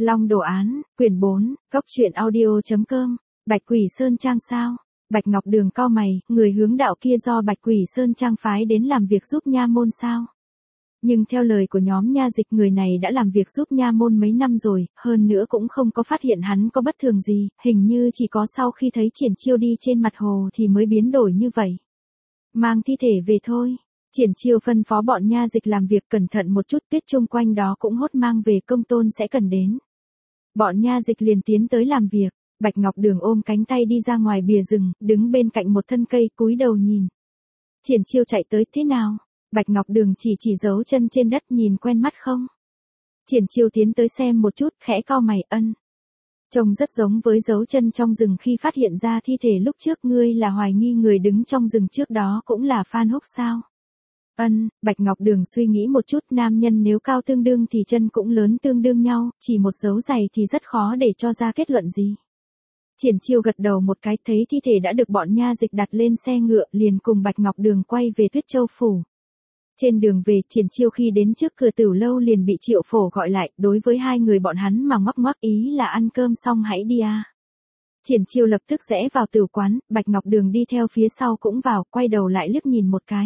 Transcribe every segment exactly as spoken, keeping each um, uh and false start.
Long đồ án, quyển bốn, cốc truyện audio chấm com, Bạch Quỷ Sơn Trang sao? Bạch Ngọc Đường cau mày, người hướng đạo kia do Bạch Quỷ Sơn Trang phái đến làm việc giúp nha môn sao? Nhưng theo lời của nhóm nha dịch, người này đã làm việc giúp nha môn mấy năm rồi, hơn nữa cũng không có phát hiện hắn có bất thường gì, hình như chỉ có sau khi thấy Triển Chiêu đi trên mặt hồ thì mới biến đổi như vậy. Mang thi thể về thôi. Triển Chiêu phân phó bọn nha dịch làm việc cẩn thận một chút, tuyết chung quanh đó cũng hốt mang về, công tôn sẽ cần đến. Bọn nha dịch liền tiến tới làm việc, Bạch Ngọc Đường ôm cánh tay đi ra ngoài bìa rừng, đứng bên cạnh một thân cây cúi đầu nhìn. Triển Chiêu chạy tới, thế nào? Bạch Ngọc Đường chỉ chỉ dấu chân trên đất, nhìn quen mắt không? Triển Chiêu tiến tới xem một chút, khẽ cau mày, ân. Trông rất giống với dấu chân trong rừng khi phát hiện ra thi thể lúc trước. Ngươi là hoài nghi người đứng trong rừng trước đó cũng là Phan Húc sao? Ân, Bạch Ngọc Đường suy nghĩ một chút, nam nhân nếu cao tương đương thì chân cũng lớn tương đương nhau, chỉ một dấu giày thì rất khó để cho ra kết luận gì. Triển Chiêu gật đầu một cái, thấy thi thể đã được bọn nha dịch đặt lên xe ngựa, liền cùng Bạch Ngọc Đường quay về Tuyết Châu Phủ. Trên đường về, Triển Chiêu khi đến trước cửa Tửu Lâu liền bị Triệu Phổ gọi lại, đối với hai người bọn hắn mà ngoắc ngoắc ý là ăn cơm xong hãy đi à. Triển Chiêu lập tức rẽ vào tửu quán, Bạch Ngọc Đường đi theo phía sau cũng vào, quay đầu lại liếc nhìn một cái.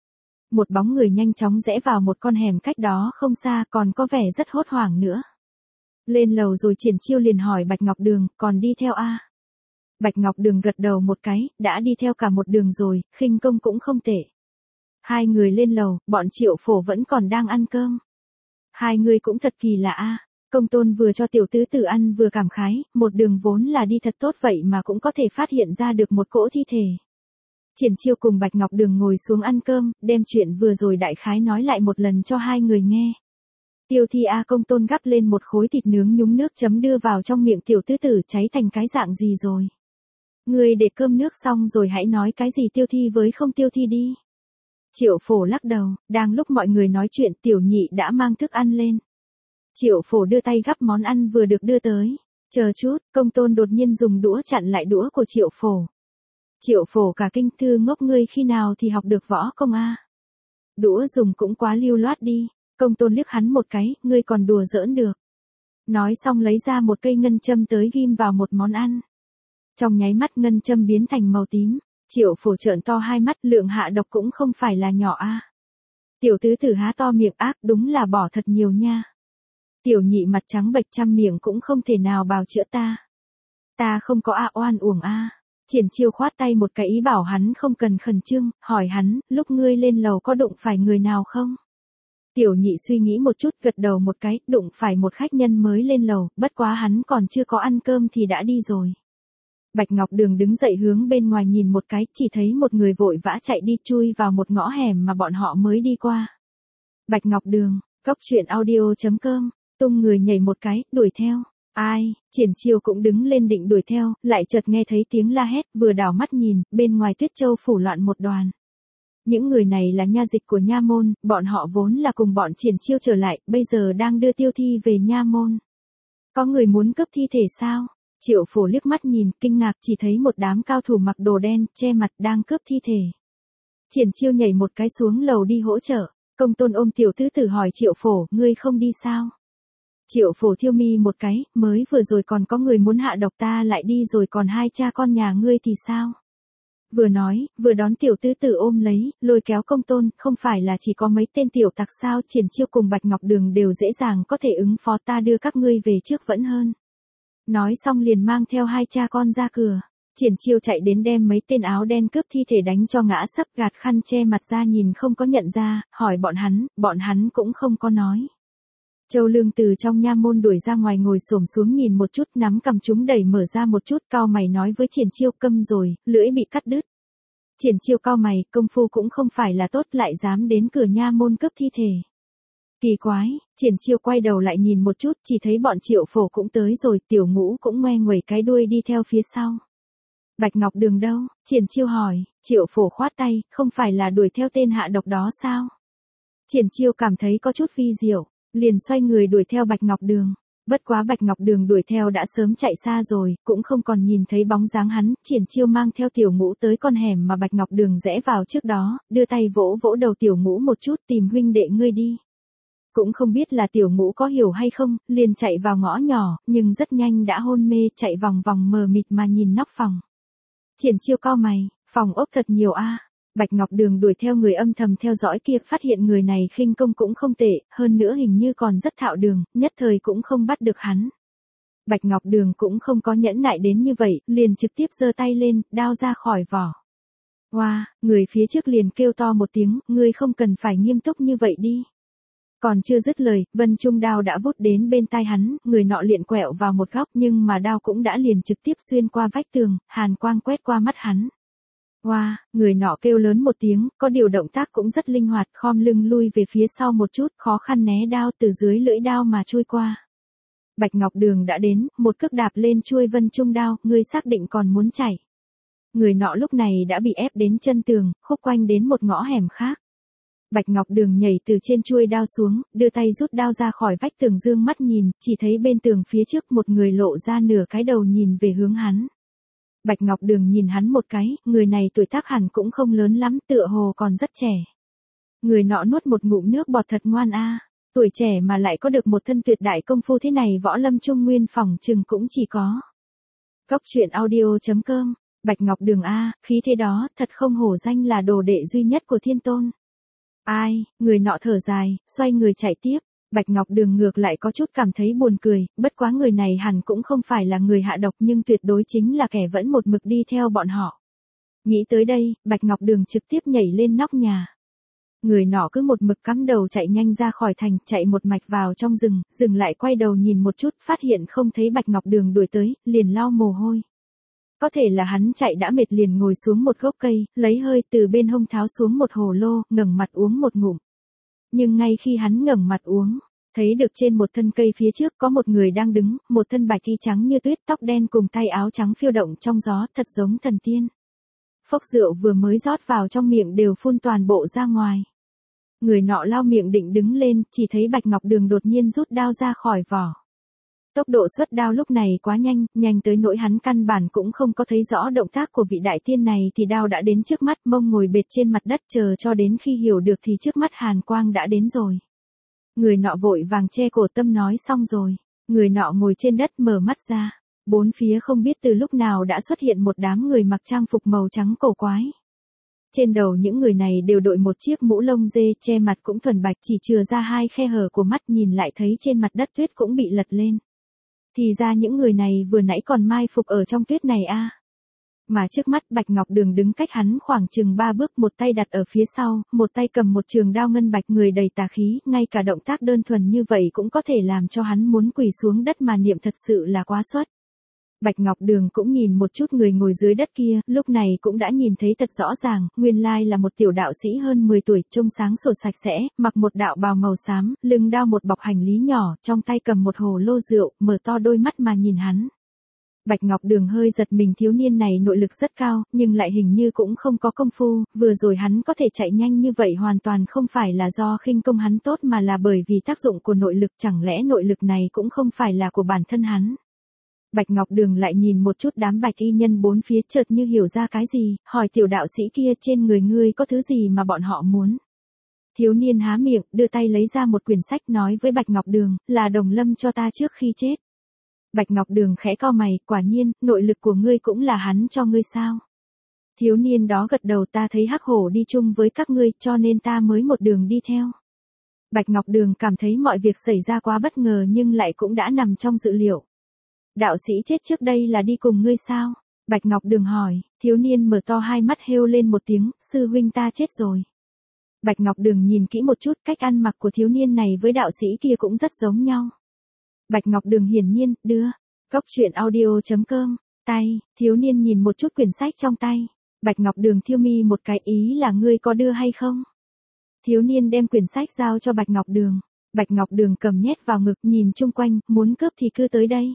Một bóng người nhanh chóng rẽ vào một con hẻm cách đó không xa, còn có vẻ rất hốt hoảng nữa. Lên lầu rồi, Triển Chiêu liền hỏi Bạch Ngọc Đường, còn đi theo à? Bạch Ngọc Đường gật đầu một cái, đã đi theo cả một đường rồi, khinh công cũng không tệ. Hai người lên lầu, bọn Triệu Phổ vẫn còn đang ăn cơm. Hai người cũng thật kỳ lạ a. Công tôn vừa cho tiểu tứ tử ăn vừa cảm khái, một đường vốn là đi thật tốt vậy mà cũng có thể phát hiện ra được một cỗ thi thể. Triển Chiêu cùng Bạch Ngọc Đường ngồi xuống ăn cơm, đem chuyện vừa rồi đại khái nói lại một lần cho hai người nghe. Tiêu thi a, công tôn gắp lên một khối thịt nướng nhúng nước chấm đưa vào trong miệng tiểu tứ tử, cháy thành cái dạng gì rồi? Người để cơm nước xong rồi hãy nói cái gì tiêu thi với không tiêu thi đi. Triệu Phổ lắc đầu, đang lúc mọi người nói chuyện, tiểu nhị đã mang thức ăn lên. Triệu Phổ đưa tay gắp món ăn vừa được đưa tới. Chờ chút, công tôn đột nhiên dùng đũa chặn lại đũa của Triệu Phổ. Triệu Phổ cả kinh, thư ngốc, ngươi khi nào thì học được võ công a? Đũa dùng cũng quá lưu loát đi. Công tôn liếc hắn một cái, ngươi còn đùa giỡn được. Nói xong lấy ra một cây ngân châm tới ghim vào một món ăn. Trong nháy mắt ngân châm biến thành màu tím. Triệu Phổ trợn to hai mắt, lượng hạ độc cũng không phải là nhỏ a. Tiểu tứ tử há to miệng, ác, đúng là bỏ thật nhiều nha. Tiểu nhị mặt trắng bệch, trăm miệng cũng không thể nào bào chữa ta. Ta không có a, oan uổng a. Triển Chiêu khoát tay một cái ý bảo hắn không cần khẩn trương, hỏi hắn, lúc ngươi lên lầu có đụng phải người nào không? Tiểu nhị suy nghĩ một chút, gật đầu một cái, đụng phải một khách nhân mới lên lầu, bất quá hắn còn chưa có ăn cơm thì đã đi rồi. Bạch Ngọc Đường đứng dậy hướng bên ngoài nhìn một cái, chỉ thấy một người vội vã chạy đi, chui vào một ngõ hẻm mà bọn họ mới đi qua. Bạch Ngọc Đường, cốc truyện audio chấm com, tung người nhảy một cái, đuổi theo. Ai? Triển Chiêu cũng đứng lên định đuổi theo, lại chợt nghe thấy tiếng la hét, vừa đảo mắt nhìn, bên ngoài Tuyết Châu Phủ loạn một đoàn. Những người này là nha dịch của nha môn, bọn họ vốn là cùng bọn Triển Chiêu trở lại, bây giờ đang đưa tiêu thi về nha môn. Có người muốn cướp thi thể sao? Triệu Phổ liếc mắt nhìn, kinh ngạc, chỉ thấy một đám cao thủ mặc đồ đen, che mặt đang cướp thi thể. Triển Chiêu nhảy một cái xuống lầu đi hỗ trợ. Công tôn ôm tiểu tứ tử hỏi Triệu Phổ, ngươi không đi sao? Triệu Phổ thiêu mi một cái, mới vừa rồi còn có người muốn hạ độc ta lại đi rồi, còn hai cha con nhà ngươi thì sao? Vừa nói, vừa đón tiểu tứ tử ôm lấy, lôi kéo công tôn, không phải là chỉ có mấy tên tiểu tặc sao? Triển Chiêu cùng Bạch Ngọc Đường đều dễ dàng có thể ứng phó, ta đưa các ngươi về trước vẫn hơn. Nói xong liền mang theo hai cha con ra cửa. Triển Chiêu chạy đến đem mấy tên áo đen cướp thi thể đánh cho ngã sấp, gạt khăn che mặt ra nhìn không có nhận ra, hỏi bọn hắn, bọn hắn cũng không có nói. Châu Lương từ trong nha môn đuổi ra ngoài, ngồi xổm xuống nhìn một chút, nắm cầm chúng đẩy mở ra một chút, cau mày nói với Triển Chiêu, câm rồi, lưỡi bị cắt đứt. Triển Chiêu cau mày, công phu cũng không phải là tốt, lại dám đến cửa nha môn cướp thi thể. Kỳ quái. Triển Chiêu quay đầu lại nhìn một chút, chỉ thấy bọn Triệu Phổ cũng tới rồi, Tiểu Ngũ cũng ngoe nguẩy cái đuôi đi theo phía sau. Bạch Ngọc Đường đâu? Triển Chiêu hỏi. Triệu Phổ khoát tay, không phải là đuổi theo tên hạ độc đó sao? Triển Chiêu cảm thấy có chút vi diệu, liền xoay người đuổi theo Bạch Ngọc Đường. Bất quá Bạch Ngọc Đường đuổi theo đã sớm chạy xa rồi, cũng không còn nhìn thấy bóng dáng hắn. Triển Chiêu mang theo Tiểu Ngũ tới con hẻm mà Bạch Ngọc Đường rẽ vào trước đó, đưa tay vỗ vỗ đầu Tiểu Ngũ một chút, tìm huynh đệ ngươi đi. Cũng không biết là tiểu ngũ có hiểu hay không, liền chạy vào ngõ nhỏ, nhưng rất nhanh đã hôn mê chạy vòng vòng mờ mịt mà nhìn nóc phòng. Triển Chiêu cau mày, phòng ốc thật nhiều a. Bạch Ngọc Đường đuổi theo người âm thầm theo dõi kia, phát hiện người này khinh công cũng không tệ, hơn nữa hình như còn rất thạo đường, nhất thời cũng không bắt được hắn. Bạch Ngọc Đường cũng không có nhẫn nại đến như vậy, liền trực tiếp giơ tay lên, đao ra khỏi vỏ. Wow, người phía trước liền kêu to một tiếng, ngươi không cần phải nghiêm túc như vậy đi. Còn chưa dứt lời, Vân Trung đao đã vút đến bên tai hắn, người nọ liền quẹo vào một góc nhưng mà đao cũng đã liền trực tiếp xuyên qua vách tường, hàn quang quét qua mắt hắn. Wow, người nọ kêu lớn một tiếng, có điều động tác cũng rất linh hoạt, khom lưng lui về phía sau một chút, khó khăn né đao từ dưới lưỡi đao mà chui qua. Bạch Ngọc Đường đã đến, một cước đạp lên chuôi Vân Trung đao, ngươi xác định còn muốn chạy. Người nọ lúc này đã bị ép đến chân tường, khúc quanh đến một ngõ hẻm khác. Bạch Ngọc Đường nhảy từ trên chuôi đao xuống, đưa tay rút đao ra khỏi vách tường, dương mắt nhìn, chỉ thấy bên tường phía trước một người lộ ra nửa cái đầu nhìn về hướng hắn. Bạch Ngọc Đường nhìn hắn một cái, người này tuổi tác hẳn cũng không lớn lắm, tựa hồ còn rất trẻ. Người nọ nuốt một ngụm nước bọt, thật ngoan a, tuổi trẻ mà lại có được một thân tuyệt đại công phu thế này, võ lâm trung nguyên phỏng chừng cũng chỉ có. Cốc truyện audio chấm com, Bạch Ngọc Đường a, khí thế đó, thật không hổ danh là đồ đệ duy nhất của Thiên Tôn. Ai, người nọ thở dài, xoay người chạy tiếp. Bạch Ngọc Đường ngược lại có chút cảm thấy buồn cười, bất quá người này hẳn cũng không phải là người hạ độc nhưng tuyệt đối chính là kẻ vẫn một mực đi theo bọn họ. Nghĩ tới đây, Bạch Ngọc Đường trực tiếp nhảy lên nóc nhà. Người nọ cứ một mực cắm đầu chạy nhanh ra khỏi thành, chạy một mạch vào trong rừng, dừng lại quay đầu nhìn một chút, phát hiện không thấy Bạch Ngọc Đường đuổi tới, liền lau mồ hôi. Có thể là hắn chạy đã mệt liền ngồi xuống một gốc cây, lấy hơi từ bên hông tháo xuống một hồ lô, ngẩng mặt uống một ngụm. Nhưng ngay khi hắn ngẩng mặt uống, thấy được trên một thân cây phía trước có một người đang đứng, một thân bạch y trắng như tuyết, tóc đen cùng tay áo trắng phiêu động trong gió, thật giống thần tiên. Phốc rượu vừa mới rót vào trong miệng đều phun toàn bộ ra ngoài. Người nọ lau miệng định đứng lên, chỉ thấy Bạch Ngọc Đường đột nhiên rút đao ra khỏi vỏ. Tốc độ xuất đao lúc này quá nhanh, nhanh tới nỗi hắn căn bản cũng không có thấy rõ động tác của vị đại tiên này thì đao đã đến trước mắt, mông ngồi bệt trên mặt đất chờ cho đến khi hiểu được thì trước mắt hàn quang đã đến rồi. Người nọ vội vàng che cổ tâm nói xong rồi. Người nọ ngồi trên đất mở mắt ra. Bốn phía không biết từ lúc nào đã xuất hiện một đám người mặc trang phục màu trắng cổ quái. Trên đầu những người này đều đội một chiếc mũ lông dê, che mặt cũng thuần bạch, chỉ chừa ra hai khe hở của mắt, nhìn lại thấy trên mặt đất tuyết cũng bị lật lên. Thì ra những người này vừa nãy còn mai phục ở trong tuyết này a. À. Mà trước mắt Bạch Ngọc Đường đứng cách hắn khoảng chừng ba bước, một tay đặt ở phía sau, một tay cầm một trường đao ngân bạch, người đầy tà khí, ngay cả động tác đơn thuần như vậy cũng có thể làm cho hắn muốn quỳ xuống đất mà niệm, thật sự là quá xuất. Bạch Ngọc Đường cũng nhìn một chút người ngồi dưới đất kia, lúc này cũng đã nhìn thấy thật rõ ràng, nguyên lai là một tiểu đạo sĩ hơn mười tuổi, trông sáng sủa sạch sẽ, mặc một đạo bào màu xám, lưng đao một bọc hành lý nhỏ, trong tay cầm một hồ lô rượu, mở to đôi mắt mà nhìn hắn. Bạch Ngọc Đường hơi giật mình, thiếu niên này nội lực rất cao, nhưng lại hình như cũng không có công phu, vừa rồi hắn có thể chạy nhanh như vậy hoàn toàn không phải là do khinh công hắn tốt mà là bởi vì tác dụng của nội lực, chẳng lẽ nội lực này cũng không phải là của bản thân hắn. Bạch Ngọc Đường lại nhìn một chút đám bạch y nhân bốn phía, chợt như hiểu ra cái gì, hỏi tiểu đạo sĩ kia, trên người ngươi có thứ gì mà bọn họ muốn. Thiếu niên há miệng, đưa tay lấy ra một quyển sách, nói với Bạch Ngọc Đường, là Đồng Lâm cho ta trước khi chết. Bạch Ngọc Đường khẽ cau mày, quả nhiên, nội lực của ngươi cũng là hắn cho ngươi sao? Thiếu niên đó gật đầu, ta thấy Hắc Hổ đi chung với các ngươi, cho nên ta mới một đường đi theo. Bạch Ngọc Đường cảm thấy mọi việc xảy ra quá bất ngờ nhưng lại cũng đã nằm trong dự liệu. Đạo sĩ chết trước đây là đi cùng ngươi sao? Bạch Ngọc Đường hỏi, thiếu niên mở to hai mắt hêu lên một tiếng, sư huynh ta chết rồi. Bạch Ngọc Đường nhìn kỹ một chút, cách ăn mặc của thiếu niên này với đạo sĩ kia cũng rất giống nhau. Bạch Ngọc Đường hiển nhiên, đưa, cốc truyện audio chấm com, tay, thiếu niên nhìn một chút quyển sách trong tay. Bạch Ngọc Đường thiêu mi một cái, ý là ngươi có đưa hay không? Thiếu niên đem quyển sách giao cho Bạch Ngọc Đường. Bạch Ngọc Đường cầm nhét vào ngực, nhìn chung quanh, muốn cướp thì cứ tới đây.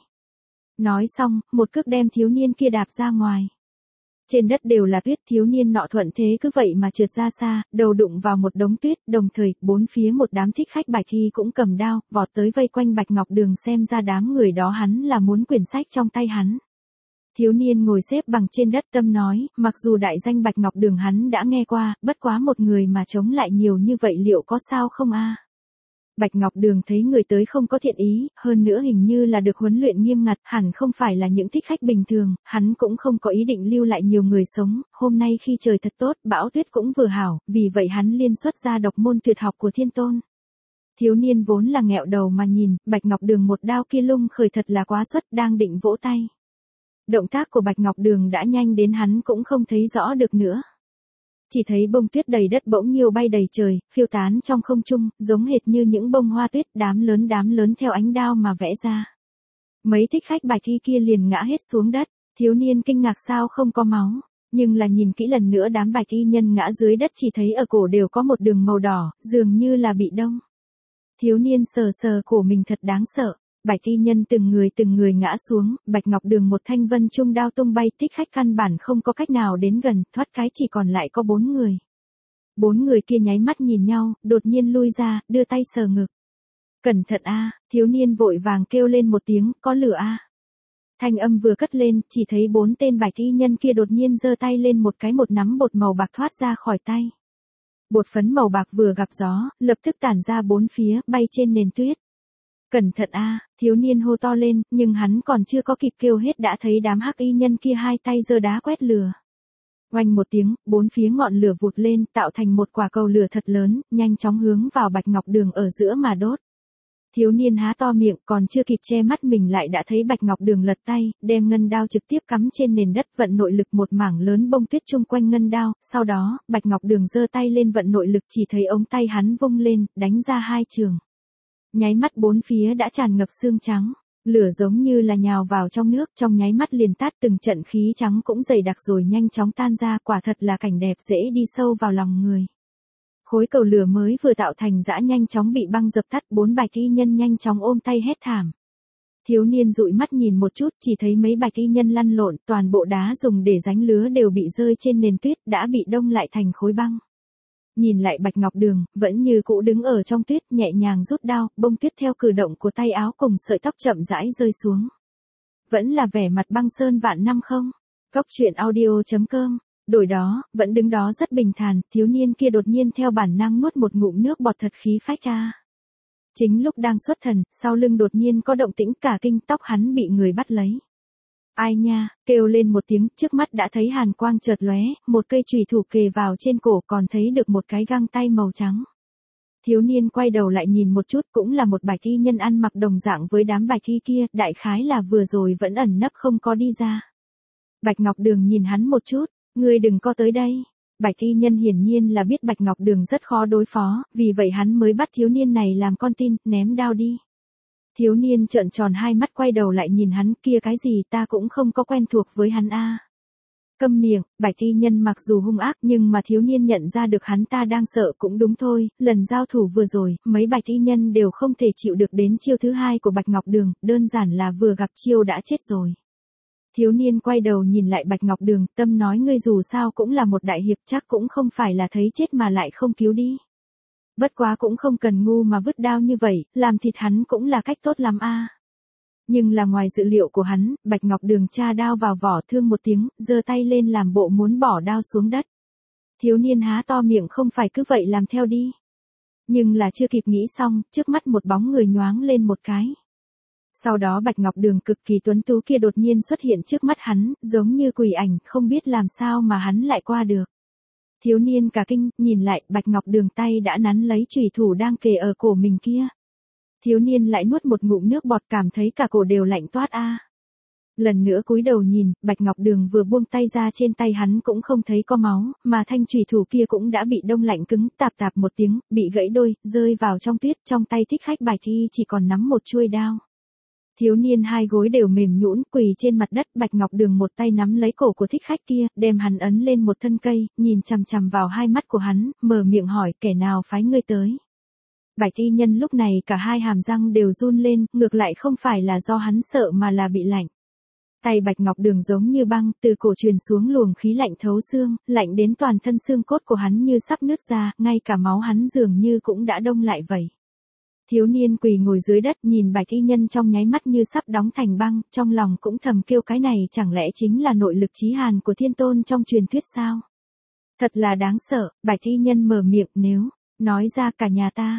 Nói xong, một cước đem thiếu niên kia đạp ra ngoài. Trên đất đều là tuyết, thiếu niên nọ thuận thế cứ vậy mà trượt ra xa, đầu đụng vào một đống tuyết, đồng thời, bốn phía một đám thích khách bạch y cũng cầm đao, vọt tới vây quanh Bạch Ngọc Đường, xem ra đám người đó hắn là muốn quyển sách trong tay hắn. Thiếu niên ngồi xếp bằng trên đất, tâm nói, mặc dù đại danh Bạch Ngọc Đường hắn đã nghe qua, bất quá một người mà chống lại nhiều như vậy liệu có sao không a? Bạch Ngọc Đường thấy người tới không có thiện ý, hơn nữa hình như là được huấn luyện nghiêm ngặt, hẳn không phải là những thích khách bình thường, hắn cũng không có ý định lưu lại nhiều người sống, hôm nay khi trời thật tốt, bão tuyết cũng vừa hảo, vì vậy hắn liên xuất ra độc môn tuyệt học của Thiên Tôn. Thiếu niên vốn là nghẹo đầu mà nhìn, Bạch Ngọc Đường một đao kia lung khởi thật là quá xuất, đang định vỗ tay. Động tác của Bạch Ngọc Đường đã nhanh đến hắn cũng không thấy rõ được nữa. Chỉ thấy bông tuyết đầy đất bỗng nhiều bay đầy trời, phiêu tán trong không trung, giống hệt như những bông hoa tuyết đám lớn đám lớn theo ánh đao mà vẽ ra. Mấy thích khách Bạch Thi kia liền ngã hết xuống đất, thiếu niên kinh ngạc sao không có máu, nhưng là nhìn kỹ lần nữa đám Bạch Thi nhân ngã dưới đất chỉ thấy ở cổ đều có một đường màu đỏ, dường như là bị đông. Thiếu niên sờ sờ cổ mình thật đáng sợ. Bạch Thi nhân từng người từng người ngã xuống, Bạch Ngọc Đường một thanh vân trung đao tung bay, thích khách căn bản không có cách nào đến gần, thoát cái chỉ còn lại có bốn người. Bốn người kia nháy mắt nhìn nhau, đột nhiên lui ra, đưa tay sờ ngực. Cẩn thận a, thiếu niên vội vàng kêu lên một tiếng, có lửa a. Thanh âm vừa cất lên, chỉ thấy bốn tên Bạch Thi nhân kia đột nhiên giơ tay lên một cái một nắm bột màu bạc thoát ra khỏi tay. Bột phấn màu bạc vừa gặp gió, lập tức tản ra bốn phía, bay trên nền tuyết. Cẩn thận a, thiếu niên hô to lên, nhưng hắn còn chưa có kịp kêu hết đã thấy đám hắc y nhân kia hai tay giơ đá quét lửa. Oanh một tiếng, bốn phía ngọn lửa vụt lên, tạo thành một quả cầu lửa thật lớn, nhanh chóng hướng vào Bạch Ngọc Đường ở giữa mà đốt. Thiếu niên há to miệng, còn chưa kịp che mắt mình lại đã thấy Bạch Ngọc Đường lật tay, đem ngân đao trực tiếp cắm trên nền đất, vận nội lực một mảng lớn bông tuyết chung quanh ngân đao, sau đó, Bạch Ngọc Đường giơ tay lên vận nội lực, chỉ thấy ống tay hắn vung lên, đánh ra hai trường. Nháy mắt bốn phía đã tràn ngập xương trắng, lửa giống như là nhào vào trong nước, trong nháy mắt liền tát, từng trận khí trắng cũng dày đặc rồi nhanh chóng tan ra, quả thật là cảnh đẹp dễ đi sâu vào lòng người. Khối cầu lửa mới vừa tạo thành dã nhanh chóng bị băng dập tắt, bốn Bạch Thi nhân nhanh chóng ôm tay hét thảm. Thiếu niên dụi mắt nhìn một chút, chỉ thấy mấy Bạch Thi nhân lăn lộn, toàn bộ đá dùng để ránh lứa đều bị rơi trên nền tuyết, đã bị đông lại thành khối băng. Nhìn lại Bạch Ngọc Đường, vẫn như cũ đứng ở trong tuyết, nhẹ nhàng rút đao, bông tuyết theo cử động của tay áo cùng sợi tóc chậm rãi rơi xuống. Vẫn là vẻ mặt băng sơn vạn năm không? Cốc truyện audio chấm com. Đổi đó, vẫn đứng đó rất bình thản, thiếu niên kia đột nhiên theo bản năng nuốt một ngụm nước bọt thật khí phách ra. Chính lúc đang xuất thần, sau lưng đột nhiên có động tĩnh, cả kinh, tóc hắn bị người bắt lấy. Ai nha, kêu lên một tiếng, trước mắt đã thấy hàn quang chợt lóe, một cây chùy thủ kề vào trên cổ, còn thấy được một cái găng tay màu trắng. Thiếu niên quay đầu lại nhìn một chút, cũng là một Bạch Thi nhân ăn mặc đồng dạng với đám Bạch Thi kia, đại khái là vừa rồi vẫn ẩn nấp không có đi ra. Bạch Ngọc Đường nhìn hắn một chút, ngươi đừng có tới đây. Bạch Thi nhân hiển nhiên là biết Bạch Ngọc Đường rất khó đối phó, vì vậy hắn mới bắt thiếu niên này làm con tin, ném đao đi. Thiếu niên trợn tròn hai mắt quay đầu lại nhìn hắn, kia cái gì, ta cũng không có quen thuộc với hắn a. Câm miệng, Bạch Thi nhân mặc dù hung ác nhưng mà thiếu niên nhận ra được hắn ta đang sợ cũng đúng thôi, lần giao thủ vừa rồi, mấy Bạch Thi nhân đều không thể chịu được đến chiêu thứ hai của Bạch Ngọc Đường, đơn giản là vừa gặp chiêu đã chết rồi. Thiếu niên quay đầu nhìn lại Bạch Ngọc Đường, tâm nói ngươi dù sao cũng là một đại hiệp, chắc cũng không phải là thấy chết mà lại không cứu đi. Bất quá cũng không cần ngu mà vứt đao như vậy, làm thịt hắn cũng là cách tốt lắm a. Nhưng là ngoài dự liệu của hắn, Bạch Ngọc Đường tra đao vào vỏ, thương một tiếng, giơ tay lên làm bộ muốn bỏ đao xuống đất. Thiếu niên há to miệng, không phải cứ vậy làm theo đi. Nhưng là chưa kịp nghĩ xong, trước mắt một bóng người nhoáng lên một cái. Sau đó Bạch Ngọc Đường cực kỳ tuấn tú kia đột nhiên xuất hiện trước mắt hắn, giống như quỷ ảnh, không biết làm sao mà hắn lại qua được. Thiếu niên cả kinh, nhìn lại, Bạch Ngọc Đường tay đã nắn lấy chùy thủ đang kề ở cổ mình kia. Thiếu niên lại nuốt một ngụm nước bọt, cảm thấy cả cổ đều lạnh toát a. Lần nữa cúi đầu nhìn, Bạch Ngọc Đường vừa buông tay ra, trên tay hắn cũng không thấy có máu, mà thanh chùy thủ kia cũng đã bị đông lạnh cứng, tạp tạp một tiếng, bị gãy đôi, rơi vào trong tuyết, trong tay thích khách Bạch Thi chỉ còn nắm một chuôi đao. Thiếu niên hai gối đều mềm nhũn, quỳ trên mặt đất, Bạch Ngọc Đường một tay nắm lấy cổ của thích khách kia, đem hắn ấn lên một thân cây, nhìn chằm chằm vào hai mắt của hắn, mở miệng hỏi, kẻ nào phái ngươi tới? Bạch Thi nhân lúc này cả hai hàm răng đều run lên, ngược lại không phải là do hắn sợ mà là bị lạnh. Tay Bạch Ngọc Đường giống như băng, từ cổ truyền xuống luồng khí lạnh thấu xương, lạnh đến toàn thân xương cốt của hắn như sắp nứt ra, ngay cả máu hắn dường như cũng đã đông lại vậy. Thiếu niên quỳ ngồi dưới đất nhìn Bạch Thi nhân trong nháy mắt như sắp đóng thành băng, trong lòng cũng thầm kêu cái này chẳng lẽ chính là nội lực chí hàn của Thiên Tôn trong truyền thuyết sao? Thật là đáng sợ. Bạch Thi nhân mở miệng, nếu nói ra cả nhà ta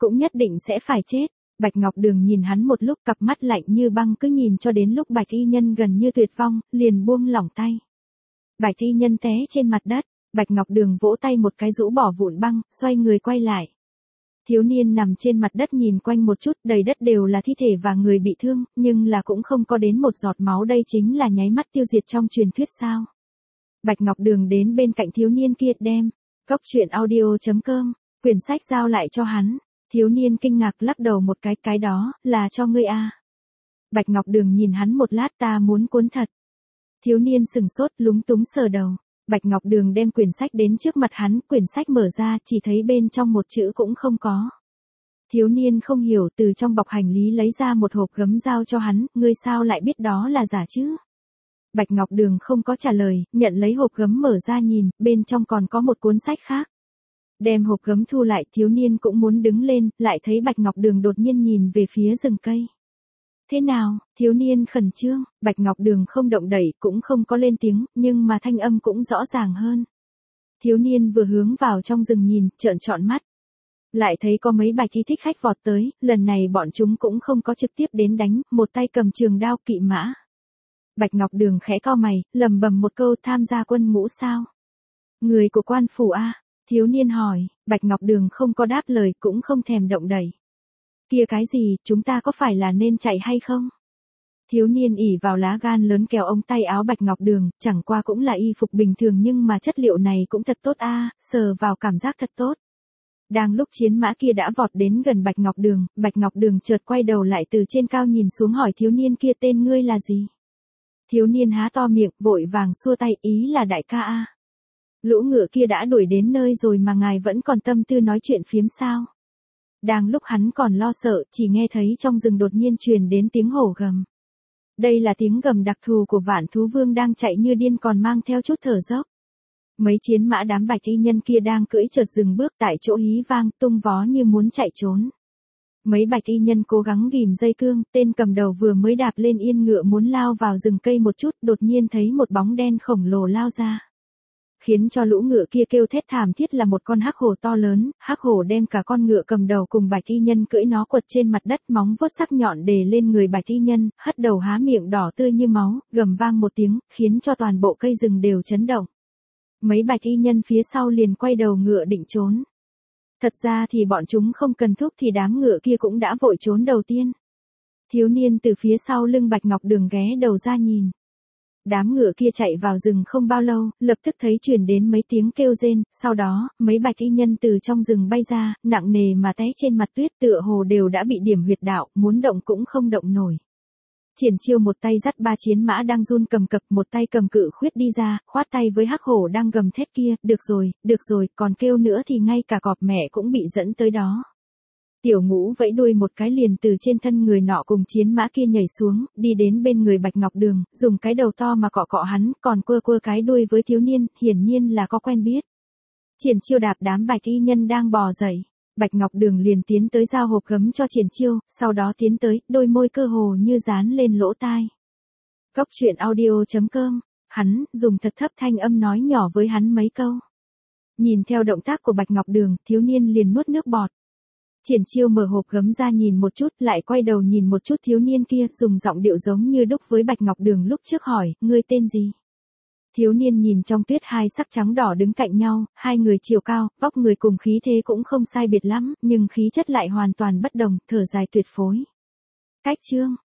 cũng nhất định sẽ phải chết. Bạch Ngọc Đường nhìn hắn một lúc, cặp mắt lạnh như băng cứ nhìn cho đến lúc Bạch y nhân gần như tuyệt vong, liền buông lỏng tay. Bạch y nhân té trên mặt đất, Bạch Ngọc Đường vỗ tay một cái rũ bỏ vụn băng, xoay người quay lại. Thiếu niên nằm trên mặt đất nhìn quanh một chút, đầy đất đều là thi thể và người bị thương, nhưng là cũng không có đến một giọt máu, đây chính là nháy mắt tiêu diệt trong truyền thuyết sao. Bạch Ngọc Đường đến bên cạnh thiếu niên kia, đem cốc truyện audio chấm com, quyển sách giao lại cho hắn. Thiếu niên kinh ngạc lắc đầu một cái, cái đó, là cho ngươi à. Bạch Ngọc Đường nhìn hắn một lát, ta muốn cuốn thật. Thiếu niên sừng sốt, lúng túng sờ đầu. Bạch Ngọc Đường đem quyển sách đến trước mặt hắn, quyển sách mở ra, chỉ thấy bên trong một chữ cũng không có. Thiếu niên không hiểu, từ trong bọc hành lý lấy ra một hộp gấm giao cho hắn, ngươi sao lại biết đó là giả chứ? Bạch Ngọc Đường không có trả lời, nhận lấy hộp gấm mở ra nhìn, bên trong còn có một cuốn sách khác. Đem hộp gấm thu lại, thiếu niên cũng muốn đứng lên, lại thấy Bạch Ngọc Đường đột nhiên nhìn về phía rừng cây. Thế nào, thiếu niên khẩn trương, Bạch Ngọc Đường không động đậy, cũng không có lên tiếng, nhưng mà thanh âm cũng rõ ràng hơn. Thiếu niên vừa hướng vào trong rừng nhìn, trợn trọn mắt. Lại thấy có mấy bạch y thích khách vọt tới, lần này bọn chúng cũng không có trực tiếp đến đánh, một tay cầm trường đao kỵ mã. Bạch Ngọc Đường khẽ cau mày, lầm bầm một câu, tham gia quân ngũ sao? Người của quan phủ a? Thiếu niên hỏi, Bạch Ngọc Đường không có đáp lời, cũng không thèm động đậy. Kia cái gì, chúng ta có phải là nên chạy hay không? Thiếu niên ỉ vào lá gan lớn kéo ống tay áo Bạch Ngọc Đường, chẳng qua cũng là y phục bình thường nhưng mà chất liệu này cũng thật tốt a, sờ vào cảm giác thật tốt. Đang lúc chiến mã kia đã vọt đến gần Bạch Ngọc Đường, Bạch Ngọc Đường chợt quay đầu lại từ trên cao nhìn xuống hỏi thiếu niên kia, tên ngươi là gì? Thiếu niên há to miệng, vội vàng xua tay, ý là đại ca a. Lũ ngựa kia đã đuổi đến nơi rồi mà ngài vẫn còn tâm tư nói chuyện phiếm sao? Đang lúc hắn còn lo sợ, chỉ nghe thấy trong rừng đột nhiên truyền đến tiếng hổ gầm. Đây là tiếng gầm đặc thù của Vạn Thú Vương đang chạy như điên còn mang theo chút thở dốc. Mấy chiến mã đám bạch y nhân kia đang cưỡi chợt dừng bước tại chỗ hí vang, tung vó như muốn chạy trốn. Mấy bạch y nhân cố gắng ghìm dây cương, tên cầm đầu vừa mới đạp lên yên ngựa muốn lao vào rừng cây một chút, đột nhiên thấy một bóng đen khổng lồ lao ra. Khiến cho lũ ngựa kia kêu thét thảm thiết là một con hắc hổ to lớn, hắc hổ đem cả con ngựa cầm đầu cùng bạch y nhân cưỡi nó quật trên mặt đất, móng vuốt sắc nhọn đề lên người bạch y nhân, hất đầu há miệng đỏ tươi như máu, gầm vang một tiếng, khiến cho toàn bộ cây rừng đều chấn động. Mấy bạch y nhân phía sau liền quay đầu ngựa định trốn. Thật ra thì bọn chúng không cần thúc thì đám ngựa kia cũng đã vội trốn đầu tiên. Thiếu niên từ phía sau lưng Bạch Ngọc Đường ghé đầu ra nhìn. Đám ngựa kia chạy vào rừng không bao lâu, lập tức thấy truyền đến mấy tiếng kêu rên, sau đó, mấy bạch y nhân từ trong rừng bay ra, nặng nề mà té trên mặt tuyết, tựa hồ đều đã bị điểm huyệt đạo, muốn động cũng không động nổi. Triển Chiêu một tay dắt ba chiến mã đang run cầm cập, một tay cầm cự khuyết đi ra, khoát tay với hắc hổ đang gầm thét kia, được rồi, được rồi, còn kêu nữa thì ngay cả cọp mẹ cũng bị dẫn tới đó. Tiểu Ngũ vẫy đuôi một cái liền từ trên thân người nọ cùng chiến mã kia nhảy xuống, đi đến bên người Bạch Ngọc Đường, dùng cái đầu to mà cọ cọ hắn, còn quơ quơ cái đuôi với thiếu niên, hiển nhiên là có quen biết. Triển Chiêu đạp đám bạch y nhân đang bò dậy. Bạch Ngọc Đường liền tiến tới giao hộp gấm cho Triển Chiêu, sau đó tiến tới, đôi môi cơ hồ như dán lên lỗ tai. Cốc truyện audio chấm com, hắn, dùng thật thấp thanh âm nói nhỏ với hắn mấy câu. Nhìn theo động tác của Bạch Ngọc Đường, thiếu niên liền nuốt nước bọt. Triển Chiêu mở hộp gấm ra nhìn một chút, lại quay đầu nhìn một chút thiếu niên kia, dùng giọng điệu giống như đúc với Bạch Ngọc Đường lúc trước hỏi, ngươi tên gì? Thiếu niên nhìn trong tuyết hai sắc trắng đỏ đứng cạnh nhau, hai người chiều cao, vóc người cùng khí thế cũng không sai biệt lắm, nhưng khí chất lại hoàn toàn bất đồng, thở dài tuyệt phối. Cách chương